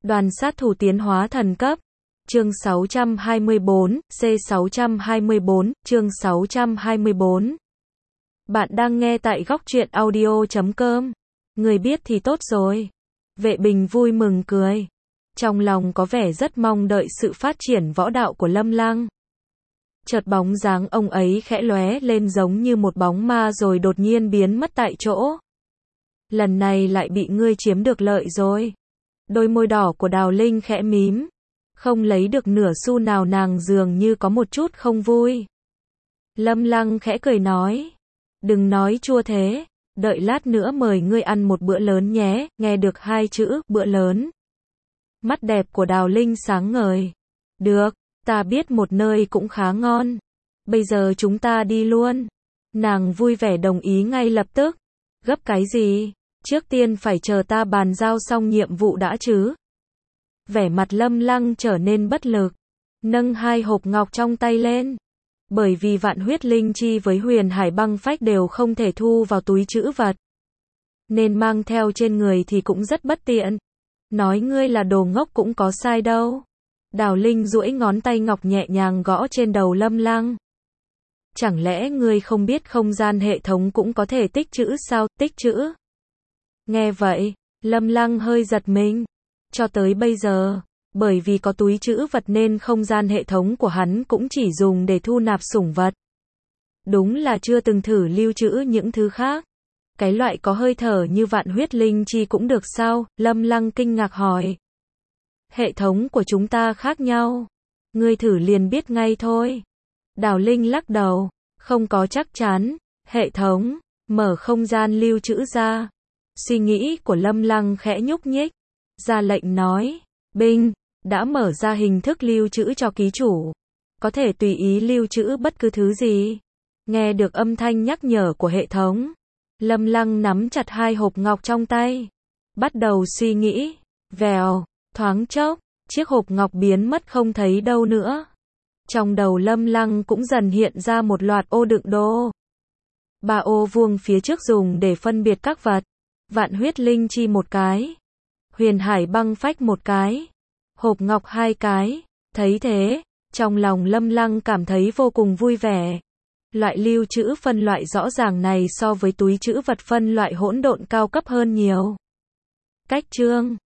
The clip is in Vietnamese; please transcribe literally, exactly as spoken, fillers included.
Đoàn sát thủ tiến hóa thần cấp. Chương sáu trăm hai mươi bốn, C sáu trăm hai mươi bốn, chương sáu trăm hai mươi bốn. Bạn đang nghe tại góc truyện audio chấm com. Người biết thì tốt rồi. Vệ Bình vui mừng cười. Trong lòng có vẻ rất mong đợi sự phát triển võ đạo của Lâm Lăng. Chợt bóng dáng ông ấy khẽ lóe lên giống như một bóng ma rồi đột nhiên biến mất tại chỗ. Lần này lại bị ngươi chiếm được lợi rồi. Đôi môi đỏ của Đào Linh khẽ mím. Không lấy được nửa xu nào, nàng dường như có một chút không vui. Lâm Lăng khẽ cười nói. Đừng nói chua thế. Đợi lát nữa mời ngươi ăn một bữa lớn nhé. Nghe được hai chữ bữa lớn. Mắt đẹp của Đào Linh sáng ngời. Được, ta biết một nơi cũng khá ngon. Bây giờ chúng ta đi luôn. Nàng vui vẻ đồng ý ngay lập tức. Gấp cái gì? Trước tiên phải chờ ta bàn giao xong nhiệm vụ đã chứ. Vẻ mặt Lâm Lăng trở nên bất lực. Nâng hai hộp ngọc trong tay lên. Bởi vì vạn huyết linh chi với huyền hải băng phách đều không thể thu vào túi trữ vật. Nên mang theo trên người thì cũng rất bất tiện. Nói ngươi là đồ ngốc cũng có sai đâu. Đào Linh duỗi ngón tay ngọc nhẹ nhàng gõ trên đầu Lâm Lăng. Chẳng lẽ ngươi không biết không gian hệ thống cũng có thể tích trữ sao? Tích trữ? Nghe vậy, Lâm Lăng hơi giật mình. Cho tới bây giờ, bởi vì có túi trữ vật nên không gian hệ thống của hắn cũng chỉ dùng để thu nạp sủng vật. Đúng là chưa từng thử lưu trữ những thứ khác. Cái loại có hơi thở như vạn huyết linh chi cũng được sao? Lâm Lăng kinh ngạc hỏi. Hệ thống của chúng ta khác nhau. Ngươi thử liền biết ngay thôi. Đào Linh lắc đầu. Không có chắc chắn. Hệ thống, mở không gian lưu trữ ra. Suy nghĩ của Lâm Lăng khẽ nhúc nhích. Ra lệnh nói. Binh, đã mở ra hình thức lưu trữ cho ký chủ. Có thể tùy ý lưu trữ bất cứ thứ gì. Nghe được âm thanh nhắc nhở của hệ thống. Lâm Lăng nắm chặt hai hộp ngọc trong tay. Bắt đầu suy nghĩ. Vèo, thoáng chốc, chiếc hộp ngọc biến mất không thấy đâu nữa. Trong đầu Lâm Lăng cũng dần hiện ra một loạt ô đựng đồ. Ba ô vuông phía trước dùng để phân biệt các vật. Vạn huyết linh chi một cái. Huyền hải băng phách một cái. Hộp ngọc hai cái. Thấy thế, trong lòng Lâm Lăng cảm thấy vô cùng vui vẻ. Loại lưu trữ phân loại rõ ràng này so với túi trữ vật phân loại hỗn độn cao cấp hơn nhiều. Cách chương